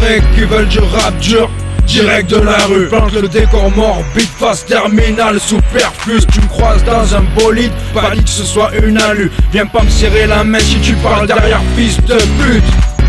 Paraît qu'ils veulent du rap dur, direct de la rue. Plante le décor mort, beat face terminal, superflux. Tu me croises dans un bolide, pas dit que ce soit une alu. Viens pas me serrer la main si tu parles derrière, fils de pute.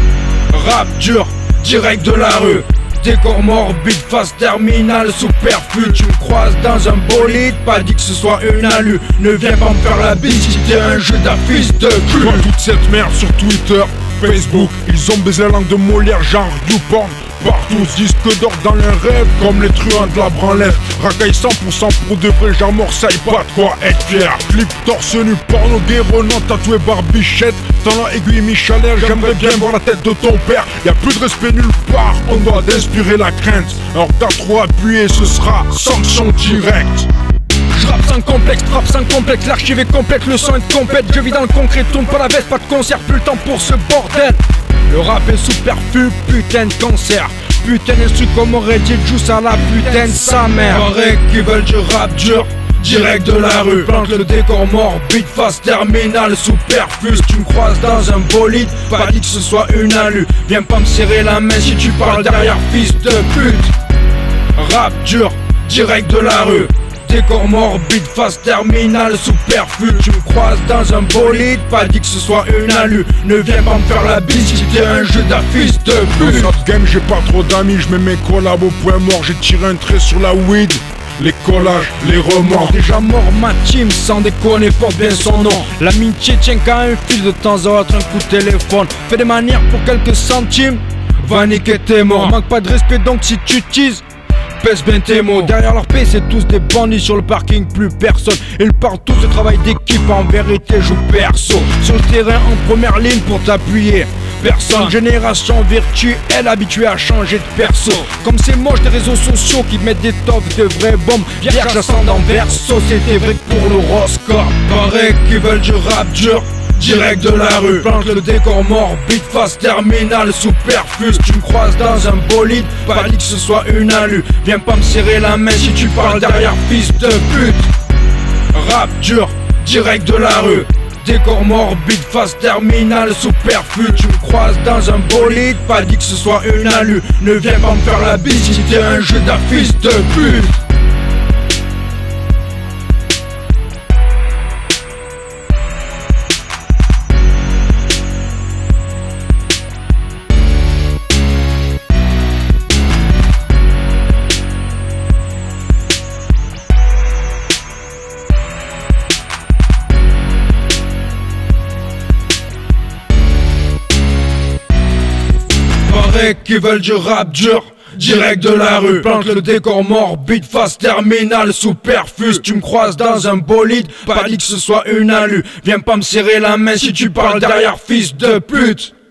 Rap dur, direct de la rue. Décor mort, beat face terminal, superflu. Tu me croises dans un bolide, pas dit que ce soit une alu. Ne viens pas me faire la bise si t'es un jeu d'un fils de pute. Je vois toute cette merde sur Twitter, Facebook. Ils ont baisé la langue de Molière, genre YouPorn. Partout, disque d'or dans leurs rêves, comme les truands de la branlette. Racaille 100% pour de vrai, genre Morsaille, pas de quoi être fier. Clip torse nu, porno gay, Renan, tatoué barbichette. Talent aiguille Michelin, j'aimerais bien voir la tête de ton père. Y'a plus de respect nulle part, on doit d'inspirer la crainte. Alors t'as trop appuyé, ce sera sanction directe. J'rappe sans complexe, frappe sans complexe, l'archive est complète, le son est complète. Je vis dans le concret, tourne pas la veste, pas de concert, plus le temps pour ce bordel. Le rap est superflu, putain de cancer. Putain d'instru comme aurait dit Juice à la putain de sa mère. Paraît qu'ils veulent du rap dur, direct de la rue. Plante le décor mort, beat face terminal, superflux. Tu me croises dans un bolide, pas dit que ce soit une alu. Viens pas me serrer la main si tu parles derrière, fils de pute. Rap dur, direct de la rue. Décor mort, beat face terminal, superflu. Tu me croises dans un bolide, pas dit que ce soit une alu. Ne viens pas me faire la bise si t'es un jeu d'un fils de pute. Dans ce game j'ai pas trop d'amis, je mets mes collabs au point mort. J'ai tiré un trait sur la weed, les collages, les remords. Déjà mort ma team, sans déconner, porte bien son nom. L'amitié tient qu'à un fil, de temps à autre un coup de téléphone. Fais des manières pour quelques centimes, va niquer tes morts. Manque pas de respect donc si tu teases, pèse bien tes mots. Derrière leur paix c'est tous des bandits, sur le parking plus personne. Ils parlent tous de travail d'équipe, en vérité joue perso. Sur le terrain en première ligne pour t'appuyer, personne. Génération virtuelle habituée à changer de perso. Comme c'est moche des réseaux sociaux qui mettent des tops de vraies bombes. Vierge ascendant verso, c'était vrai que pour l'horoscope. Paraît qu'ils veulent du rap dur, direct de la rue. Plante le décor mort, beat face terminal, superflux. Tu me croises dans un bolide, pas dit que ce soit une alu. Viens pas me serrer la main si tu parles derrière, fils de pute. Rap dur, direct de la rue. Décor mort, beat face terminal, superflu. Tu me croises dans un bolide, pas dit que ce soit une alu. Ne viens pas me faire la bise si t'es un jeu d'un fils de pute. Paraît qu'ils veulent du rap dur, direct de la rue. Plante le décor mort, beat face terminal, superflux. Tu me croises dans un bolide, pas dit que ce soit une alu. Viens pas me serrer la main si tu parles derrière, fils de pute.